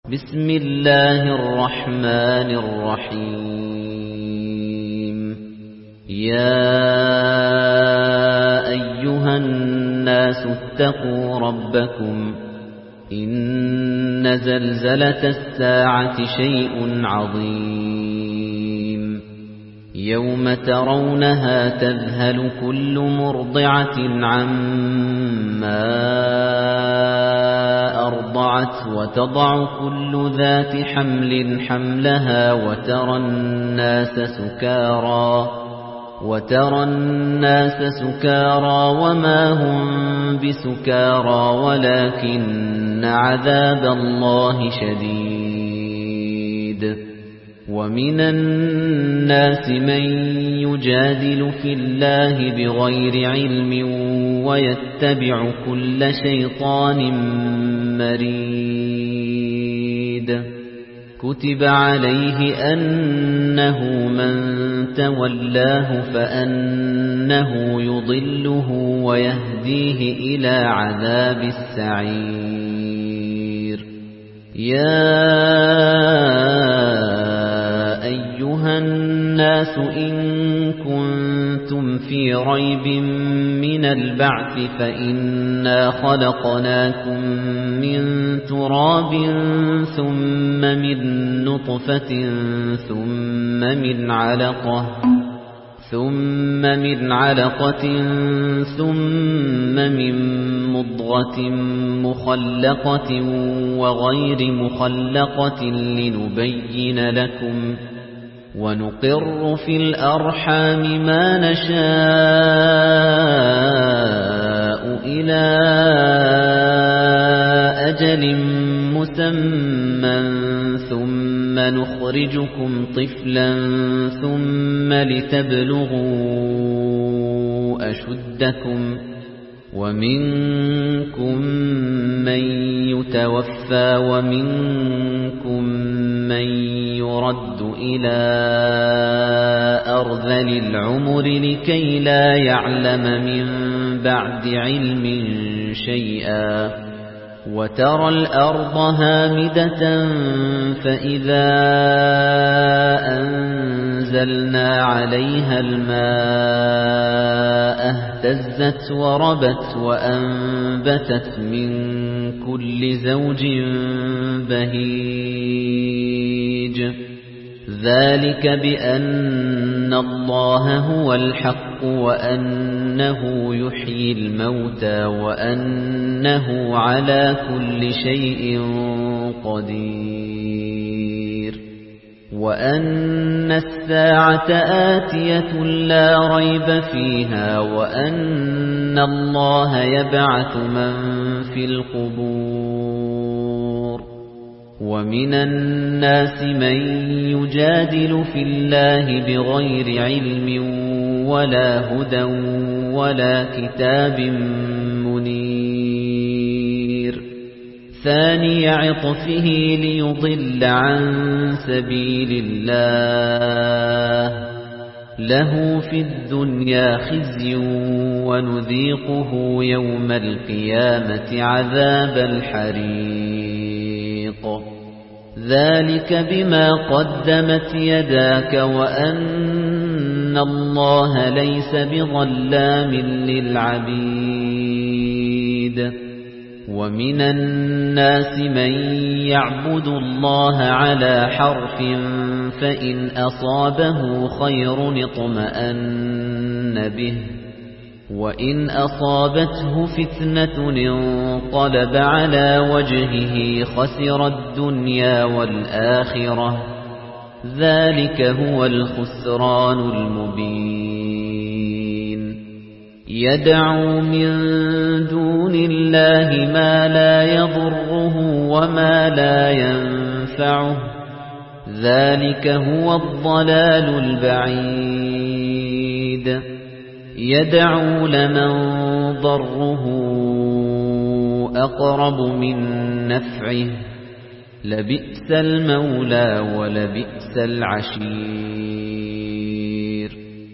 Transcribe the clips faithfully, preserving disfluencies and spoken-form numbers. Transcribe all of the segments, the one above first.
بسم الله الرحمن الرحيم يا أيها الناس اتقوا ربكم إن زلزلة الساعة شيء عظيم يوم ترونها تذهل كل مرضعة عما أرضعت وتضع كل ذات حمل حملها وترى الناس سكارى وترى الناس سكارى وما هم بسكارى ولكن عذاب الله شديد ومن الناس من يجادل في الله بغير علم ويتبع كل شيطان مريد كتب عليه أنه من تولاه فأنه يضله ويهديه إلى عذاب السعير يا أيها الناس إن كنتم في ريب من البعث فإنا خلقناكم من تراب ثم من نطفة ثم من علقة ثم من علقة ثم من مضغة مخلقة وغير مخلقة لنبين لكم ونقر في الأرحام ما نشاء إلى أجل مسمى ثم نخرجكم طفلا ثم لتبلغوا أشدكم ومنكم من يتوفى ومنكم من يرد إلى أرذل العمر لكي لا يعلم من بعد علم شيئا وترى الأرض هامدة فإذا أنزلنا عليها الماء اهتزت وربت وأنبتت من كل زوج بهيج ذلك بأن الله هو الحق وأنه يحيي الموتى وأنه على كل شيء قدير وأن الساعة آتية لا ريب فيها وأن الله يبعث من في القبور ومن الناس من يجادل في الله بغير علم ولا هدى ولا كتاب منير ثاني عطفه ليضل عن سبيل الله له في الدنيا خزي ونذيقه يوم القيامة عذاب الحريق ذلك بما قدمت يداك وأن الله ليس بظلام للعبيد ومن الناس من يعبد الله على حرف فإن أصابه خير اطمأن به وإن أصابته فتنة انقلب على وجهه خسر الدنيا والآخرة ذلك هو الخسران المبين يدعو من دون الله ما لا يضره وما لا ينفعه ذلك هو الضلال البعيد يدعو لمن ضره أقرب من نفعه لبئس المولى ولبئس العشير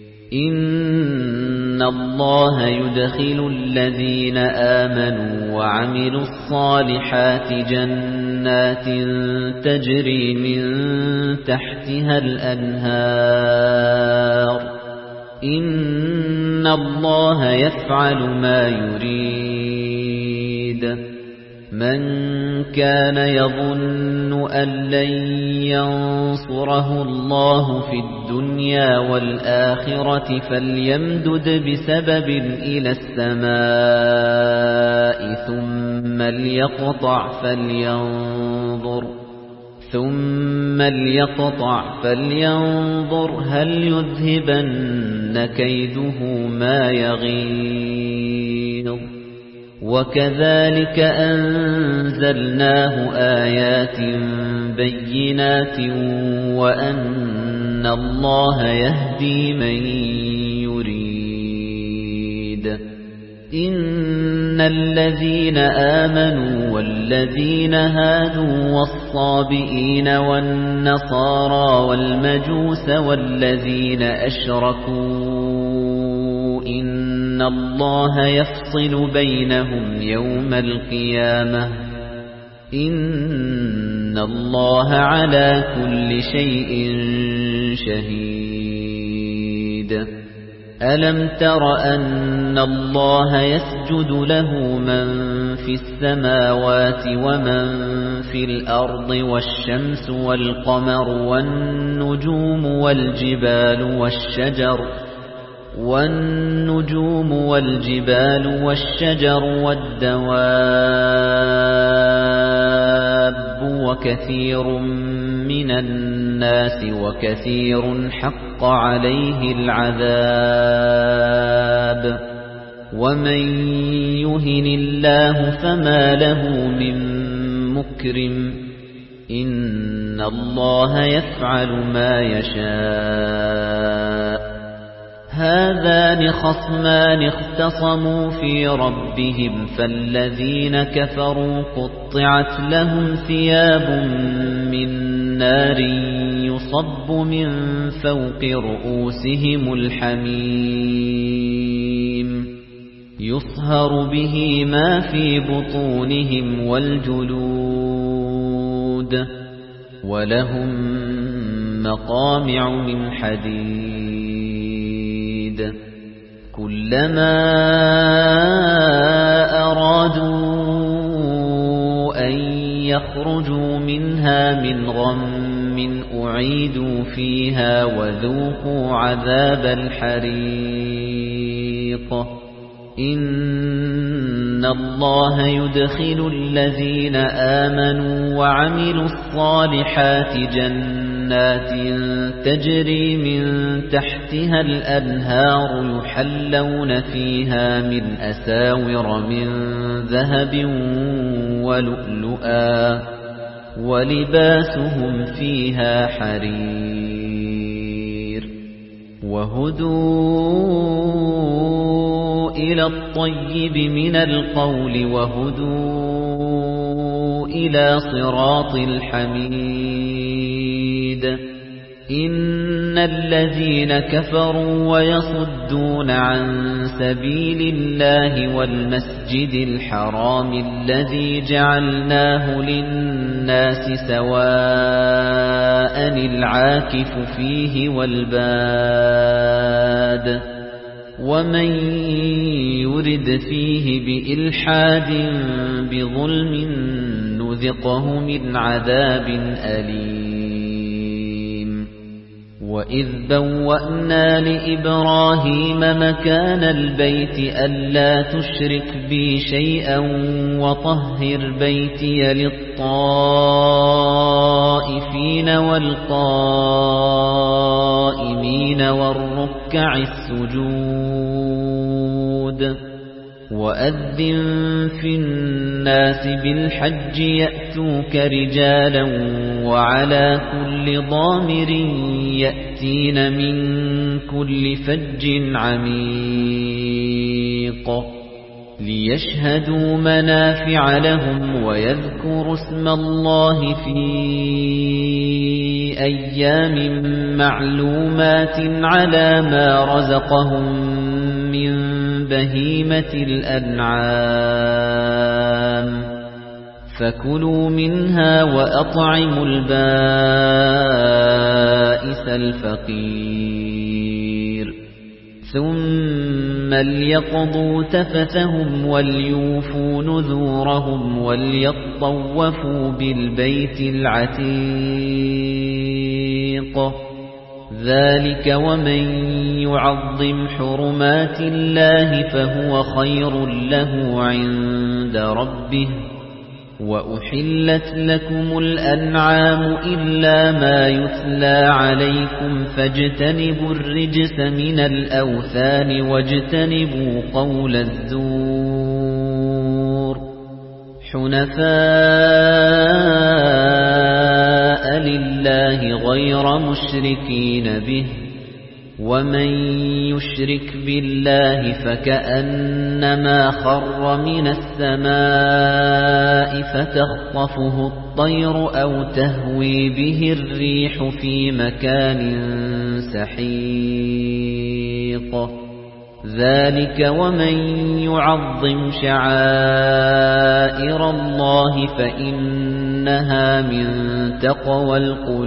إن الله يدخل الذين آمنوا وعملوا الصالحات جنات جنات تجري من تحتها الأنهار إن الله يفعل ما يريد من كان يظن أن لن ينصره الله في الدنيا والآخرة فليمدد بسبب إلى السماء ثم ليقطع فلينظر ثم ليقطع فلينظر هل يذهبن كيده ما يغيظ وكذلك أنزلناه آيات بينات وأن الله يهدي من يريد إن الذين آمنوا والذين هادوا والصابئين والنصارى والمجوس والذين أشركوا إن الله يفصل بينهم يوم القيامة إن الله على كل شيء شهيد ألم تر أن الله يسجد له من في السماوات ومن في الأرض والشمس والقمر والنجوم والجبال والشجر والنجوم والجبال والشجر والدواب وكثير من الناس وكثير حق عليه العذاب ومن يهن الله فما له من مكرم إن الله يفعل ما يشاء هذان خصمان اختصموا في ربهم فالذين كفروا قطعت لهم ثياب من نار يصب من فوق رؤوسهم الحميم يصهر به ما في بطونهم والجلود ولهم مقامع من حديد كلما أرادوا أن يخرجوا منها من غم أعيدوا فيها وذوقوا عذاب الحريق إن الله يدخل الذين آمنوا وعملوا الصالحات جنات تجري من تحتها الأنهار يحلون فيها من أساور من ذهب ولؤلؤا ولباسهم فيها حرير وهدوا إلى الطيب من القول وهدوا إلى صراط الحميد إن الذين كفروا ويصدون عن سبيل الله والمسجد الحرام الذي جعلناه للناس سواء العاكف فيه والباد ومن يرد فيه بإلحاد بظلم نذقه من عذاب أليم وإذ بوأنا لإبراهيم مكان البيت ألا تشرك بي شيئا وطهر بيتي للطائفين والقائمين والركع السجود وأذن في الناس بالحج يأتوك رجالا وعلى كل ضامر يأتين من كل فج عميق ليشهدوا منافع لهم ويذكروا اسم الله في أيام معلومات على ما رزقهم من بهيمة الأنعام فكلوا منها وأطعموا البائس الفقير ثم ليقضوا تفثهم وليوفوا نذورهم وليطوفوا بالبيت العتيق ذلك ومن يعظم حرمات الله فهو خير له عند ربه وأحلت لكم الأنعام إلا ما يتلى عليكم فاجتنبوا الرجس من الأوثان واجتنبوا قول الزور حنفاء لله غير مشركين به ومن يشرك بالله فكأنما خر من السماء فتخطفه الطير أو تهوي به الريح في مكان سحيق ذلك ومن يعظم شعائر الله فإنها من تقوى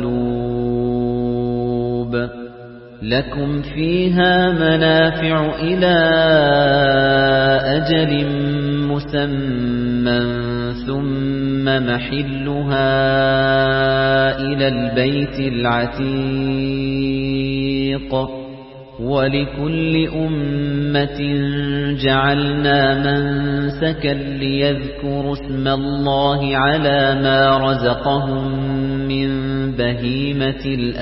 القلوب لكم فيها منافع إلى أجل مسمى ثم محلها إلى البيت العتيق ولكل أمة جعلنا منسكا ليذكروا اسم الله على ما رزقهم من بهيمة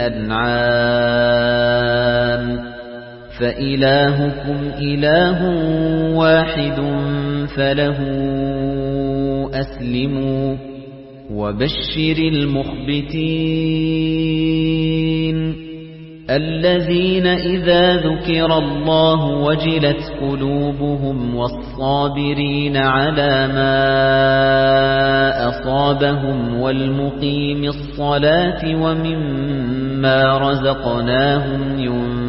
الأنعام فإلهكم إله واحد فله أسلموا وبشر المخبتين الذين إذا ذكر الله وجلت قلوبهم والصابرين على ما أصابهم والمقيم الصلاة ومما رزقناهم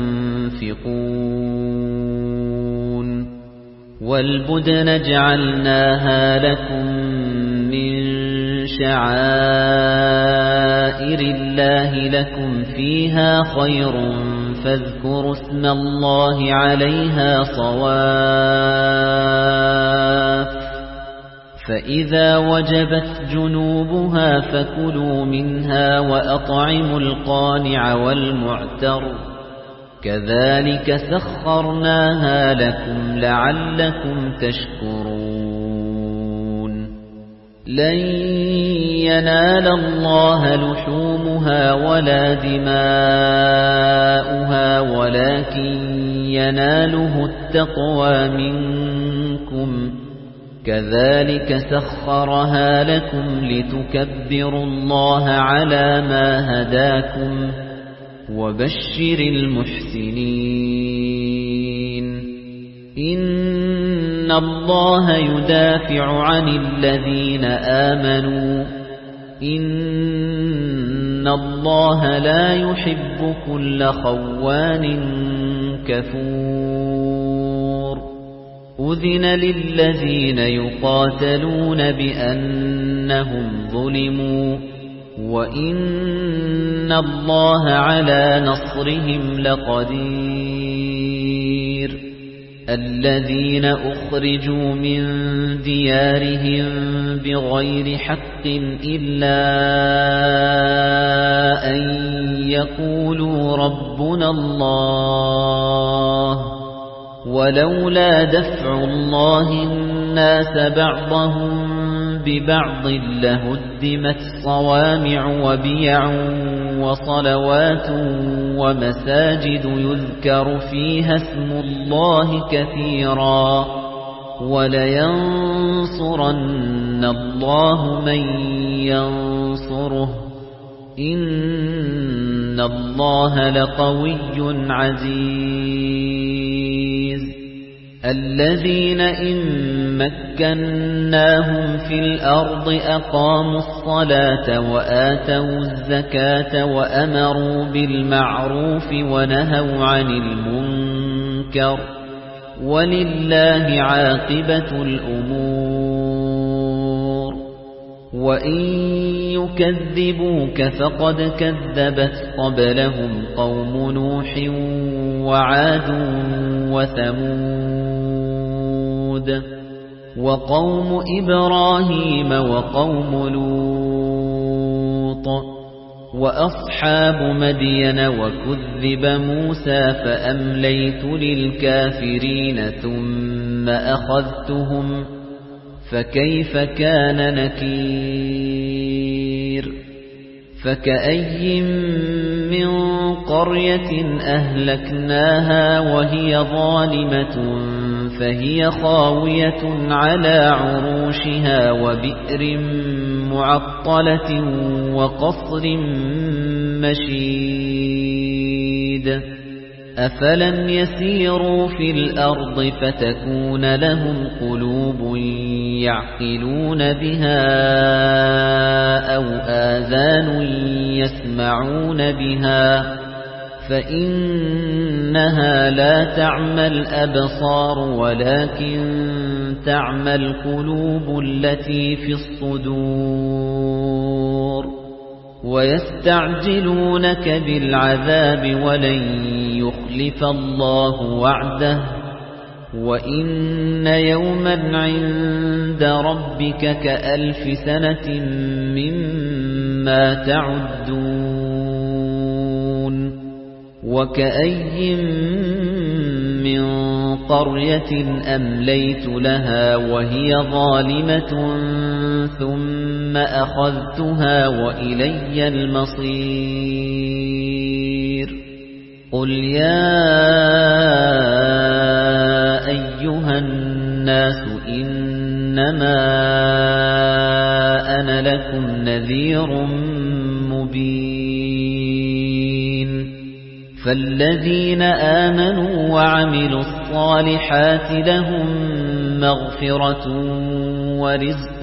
ينفقون والبدن جعلناها لكم من شعائر الله لكم فيها خير فاذكروا اسم الله عليها صواف فإذا وجبت جنوبها فكلوا منها وأطعموا القانع والمعتر كذلك سخرناها لكم لعلكم تشكرون لن ينال الله لحومها ولا دماؤها ولكن يناله التقوى منكم كذلك سخرها لكم لتكبروا الله على ما هداكم وبشر المحسنين إن الله يدافع عن الذين آمنوا إن الله لا يحب كل خوان كفور أذن للذين يقاتلون بأنهم ظلموا وإن الله على نصرهم لقدير الذين أخرجوا من ديارهم بغير حق إلا أن يقولوا ربنا الله ولولا دفع الله الناس بعضهم ببعض لهدمت صوامع وبيع وصلوات ومساجد يذكر فيها اسم الله كثيرا ولينصرن الله من ينصره إن الله لقوي عزيز الذين إن مكناهم في الأرض أقاموا الصلاة وآتوا الزكاة وأمروا بالمعروف ونهوا عن المنكر ولله عاقبة الأمور وَإِن يُكَذِّبُوكَ فَقَدْ كَذَّبَتْ قَبْلَهُمْ قَوْمُ نُوحٍ وَعَادٌ وَثَمُودُ وَقَوْمُ إِبْرَاهِيمَ وَقَوْمُ لُوطٍ وَأَصْحَابُ مَدْيَنَ وَكُذِّبَ مُوسَى فَأَمْلَيْتُ لِلْكَافِرِينَ ثُمَّ أَخَذْتُهُمْ فَكَيْفَ كَانَ نَكِيرِ فَكَأَيٍّ مِّن قَرْيَةٍ أَهْلَكْنَاهَا وَهِيَ ظَالِمَةٌ فَهِيَ خَاوِيَةٌ عَلَى عُرُوشِهَا وَبِئْرٍ مُّعَطَّلَةٍ وَقَصْرٍ مَّشِيدٍ أَفَلَمْ يَسِيرُوا فِي الْأَرْضِ فَتَكُونَ لَهُمْ قُلُوبٌ يَعْقِلُونَ بِهَا أَوْ آذَانٌ يَسْمَعُونَ بِهَا فَإِنَّهَا لَا تَعْمَى الْأَبْصَارُ وَلَكِن تَعْمَى الْقُلُوبُ الَّتِي فِي الصُّدُورِ وَيَسْتَعْجِلُونَكَ بِالْعَذَابِ وَلَن يُخْلِفَ اللَّهُ وَعْدَهُ وَإِنَّ يَوْمًا عِندَ رَبِّكَ كَأَلْفِ سَنَةٍ مِّمَّا تَعُدُّونَ وَكَأَيٍّ مِّن قَرْيَةٍ أَمْلَيْتُ لَهَا وَهِيَ ظَالِمَةٌ ثُمَّ أَخَذْتُهَا وَإِلَيَّ الْمَصِيرُ قُلْ يَا أَيُّهَا النَّاسُ إِنَّمَا أَنَا لَكُمْ نَذِيرٌ مُبِينٌ فَالَّذِينَ آمَنُوا وَعَمِلُوا الصَّالِحَاتِ لَهُم مَّغْفِرَةٌ وَرِزْقٌ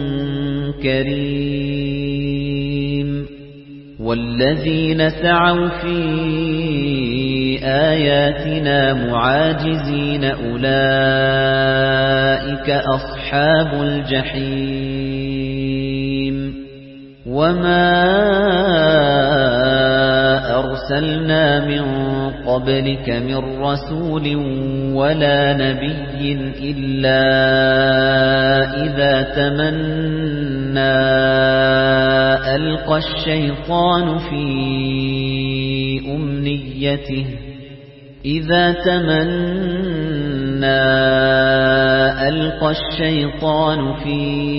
كَرِيمٌ وَالَّذِينَ سَعَوْا فِي آيَاتِنَا مُعَاجِزِينَ أُولَئِكَ أَصْحَابُ الْجَحِيمِ وَمَا أَرْسَلْنَا مِن قَبْلِكَ مِن رَّسُولٍ وَلَا نَبِيٍّ إِلَّا إِذَا تَمَنَّى أَلْقَى الشَّيْطَانُ فِي أُمْنِيَّتِهِ إِذَا تَمَنَّى أَلْقَى الشَّيْطَانُ فِي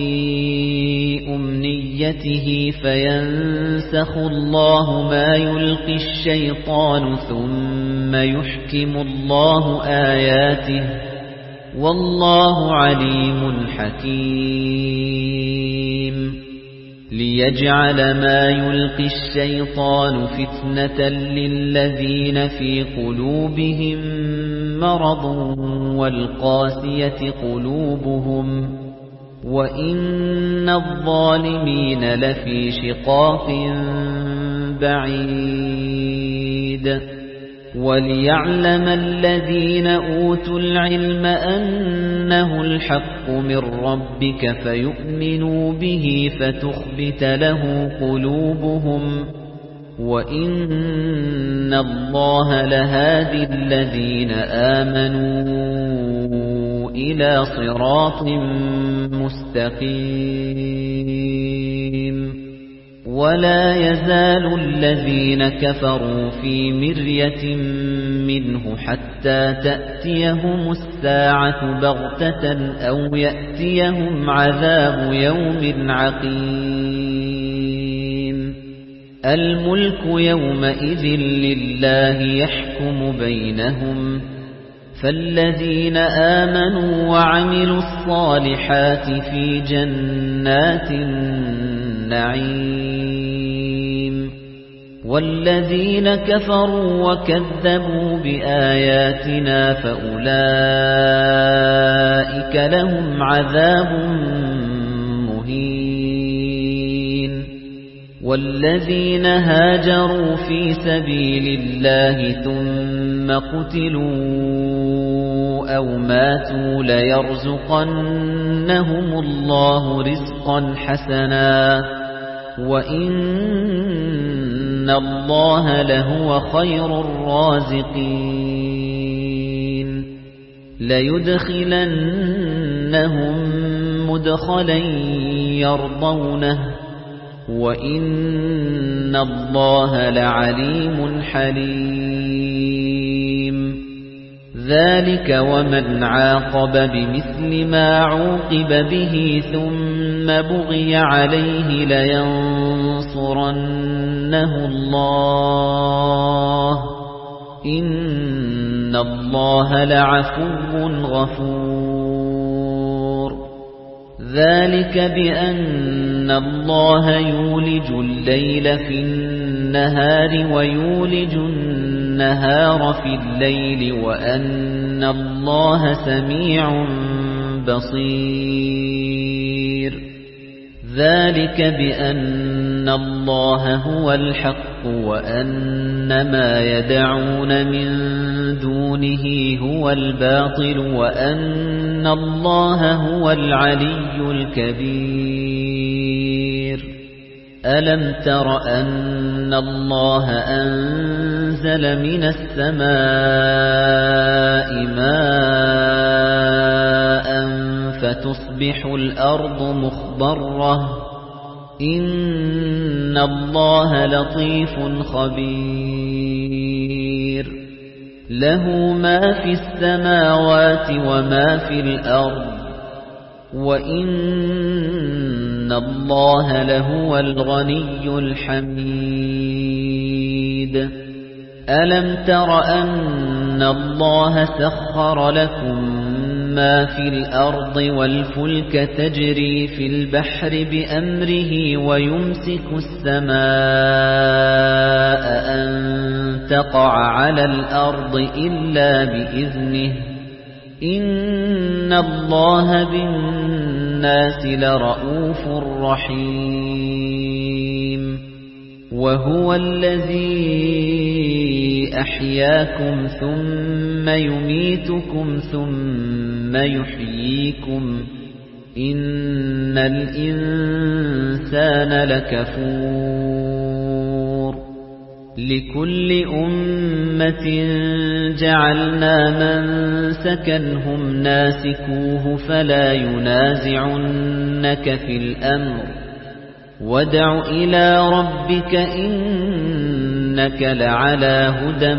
أُمْنِيَّتِهِ فَيَنسَخُ اللَّهُ مَا يُلْقِي الشَّيْطَانُ ثُمَّ يُحْكِمُ اللَّهُ آيَاتِهِ وَاللَّهُ عَلِيمٌ حَكِيمٌ لِيَجْعَلَ مَا يُلْقِي الشَّيْطَانُ فِتْنَةً لِّلَّذِينَ فِي قُلُوبِهِم مَّرَضٌ وَالْقَاسِيَةِ قُلُوبُهُمْ وَإِنَّ الظَّالِمِينَ لَفِي شِقَاقٍ بَعِيدٍ وَلِيَعْلَمَ الَّذِينَ أُوتُوا الْعِلْمَ أَنَّهُ الْحَقُّ مِنْ رَبِّكَ فَيُؤْمِنُوا بِهِ فَتُخْبِتَ لَهُ قُلُوبُهُمْ وَإِنَّ اللَّهَ لَهَادِي الَّذِينَ آمَنُوا إِلَى صِرَاطٍ مُسْتَقِيمٍ وَلَا يَزَالُ الَّذِينَ كَفَرُوا فِي مِرْيَةٍ مِّنْهُ حَتَّى تَأْتِيَهُمُ السَّاعَةُ بَغْتَةً أَوْ يَأْتِيَهُمْ عَذَابُ يَوْمٍ عَقِيمٍ الْمُلْكُ يَوْمَئِذٍ لِلَّهِ يَحْكُمُ بَيْنَهُمْ فَالَّذِينَ آمَنُوا وَعَمِلُوا الصَّالِحَاتِ فِي جَنَّاتِ النَّعِيمِ وَالَّذِينَ كَفَرُوا وَكَذَّبُوا بِآيَاتِنَا فَأُولَئِكَ لَهُمْ عَذَابٌ مُهِينٌ والذين هاجروا في سبيل الله ثم قتلوا أو ماتوا ليرزقنهم الله رزقا حسنا وإن الله لهو خير الرازقين ليدخلنهم مدخلا يرضونه وَإِنَّ اللَّهَ لَعَلِيمٌ حَلِيمٌ ذَلِكَ وَمَنْ عَاقَبَ بِمِثْلِ مَا عُوقِبَ بِهِ ثُمَّ بُغِيَ عَلَيْهِ لَيَنصُرَنَّهُ اللَّهُ إِنَّ اللَّهَ لَعَفُوٌّ غَفُورٌ ذَلِكَ بِأَنَّ اللَّهَ يُولِجُ اللَّيْلَ فِي النَّهَارِ وَيُولِجُ النَّهَارَ فِي اللَّيْلِ وَأَنَّ اللَّهَ سَمِيعٌ بَصِيرٌ ذَلِكَ بِأَنَّ اللَّهَ هُوَ الْحَقُّ وَأَنَّ مَا يَدْعُونَ مِن دُونِهِ هُوَ الْبَاطِلُ وَأَنَّ اللَّهَ هُوَ الْعَلِيُّ الْكَبِيرُ أَلَمْ تَرَ أَنَّ اللَّهَ أَنزَلَ مِنَ السَّمَاءِ مَاءً فَتُصْبِحُ الْأَرْضُ مُخْضَرَّةً إِنَّ اللَّهَ لَطِيفٌ خَبِيرٌ لَهُ مَا فِي السَّمَاوَاتِ وَمَا فِي الْأَرْضِ وَإِنَّ اللَّهَ لَهُوَ الْغَنِيُّ الْحَمِيدُ أَلَمْ تَرَ أَنَّ اللَّهَ سَخَّرَ لَكُم مَّا فِي الْأَرْضِ وَالْفُلْكَ تَجْرِي فِي الْبَحْرِ بِأَمْرِهِ وَيُمْسِكُ السَّمَاءَ أَن تَقَعَ عَلَى الْأَرْضِ إِلَّا بِإِذْنِهِ إِنَّ اللَّهَ بِالنَّاسِ لَرَءُوفٌ رَحِيمٌ وَهُوَ الَّذِي أَحْيَاكُمْ ثُمَّ يُمِيتُكُمْ ثُمَّ يُحْيِيكُمْ إِنَّ الْإِنسَانَ لَكَفُورٌ لِكُلِّ أُمَّةٍ جَعَلْنَا مَنسَكًا هُمْ نَاسِكُوهُ فَلَا يُنَازِعُنَّكَ فِي الْأَمْرِ وَادْعُ إِلَى رَبِّكَ إِنَّكَ لَعَلَى هُدًى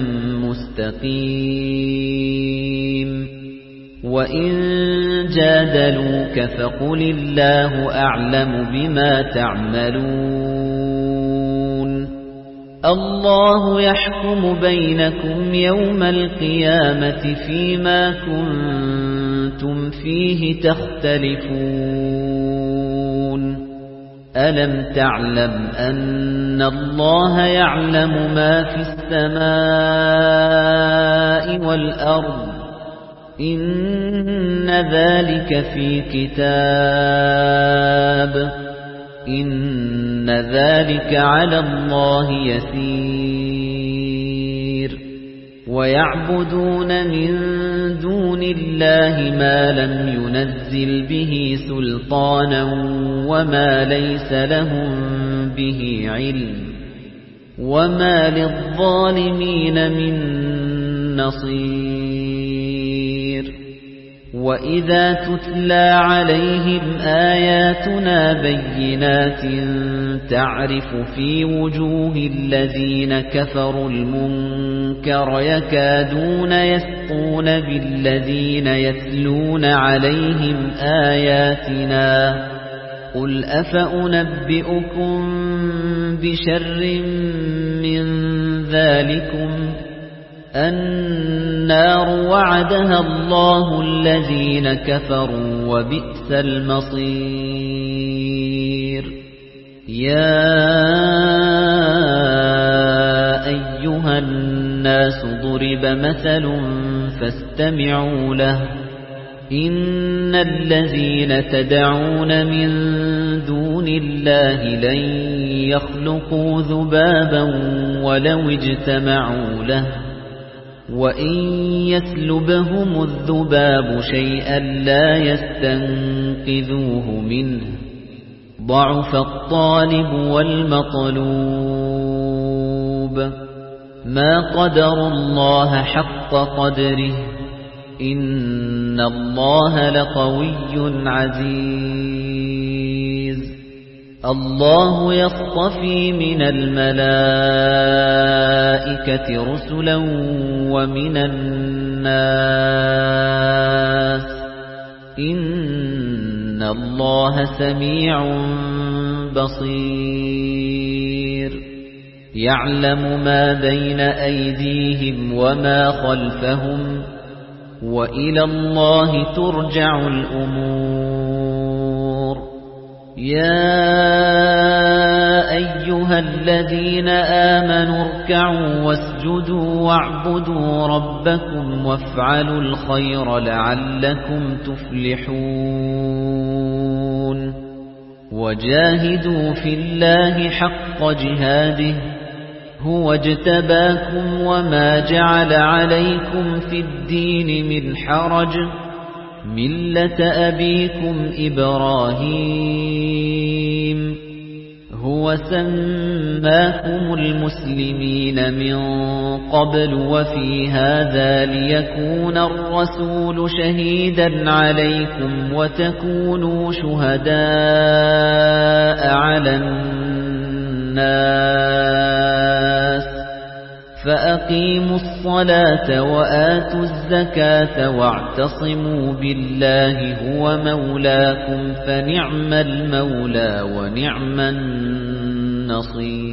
مُسْتَقِيمٍ وَإِن جَادَلُوكَ فَقُلِ اللَّهُ أَعْلَمُ بِمَا تَعْمَلُونَ اللَّهُ يَحْكُمُ بَيْنَكُمْ يَوْمَ الْقِيَامَةِ فِيمَا كُنتُمْ فِيهِ تَخْتَلِفُونَ أَلَمْ تَعْلَمْ أَنَّ اللَّهَ يَعْلَمُ مَا فِي السَّمَاءِ وَالْأَرْضِ إِنَّ ذَلِكَ فِي كِتَابٍ إِنَّ ذَلِكَ عَلَى اللَّهِ يَسِيرٌ وَيَعْبُدُونَ مِن دُونِ اللَّهِ مَا لَمْ يُنَزِّلْ بِهِ سُلْطَانًا وَمَا لَيْسَ لَهُم بِهِ عِلْمٌ وَمَا لِلظَّالِمِينَ مِن نَّصِيرٍ وَإِذَا تُتْلَى عَلَيْهِمْ آيَاتُنَا بَيِّنَاتٍ تَعْرِفُ فِي وُجُوهِ الَّذِينَ كَفَرُوا الْمُنكَرَ يَكَادُونَ يَسْطُونَ بِالَّذِينَ يَتْلُونَ عَلَيْهِمْ آيَاتِنَا قُلْ أَفَأُنَبِّئُكُم بِشَرٍّ مِّن ذَلِكُمْ النَّارُ وَعَدَهَا اللَّهُ الَّذِينَ كَفَرُوا وَبِئْسَ الْمَصِيرُ يَا أَيُّهَا النَّاسُ ضُرِبَ مَثَلٌ فَاسْتَمِعُوا لَهُ إِنَّ الَّذِينَ تَدْعُونَ مِن دُونِ اللَّهِ لَن يخلقوا ذبابا ولو اجتمعوا له وإن يسلبهم الذباب شيئا لا يستنقذوه منه ضعف الطالب والمطلوب ما قدر الله حق قدره إن الله لقوي عزيز الله يصطفي من الملائكة رسلا ومن الناس إن الله سميع بصير يعلم ما بين أيديهم وما خلفهم وإلى الله ترجع الأمور يا أيها الذين آمنوا اركعوا واسجدوا واعبدوا ربكم وافعلوا الخير لعلكم تفلحون وجاهدوا في الله حق جهاده هو اجتباكم وما جعل عليكم في الدين من حرج ملة أبيكم إبراهيم هو سماكم المسلمين من قبل وفي هذا ليكون الرسول شهيدا عليكم وتكونوا شهداء على الناس فأقيموا الصلاة وآتوا الزكاة واعتصموا بالله هو مولاكم فنعم المولى ونعم النصير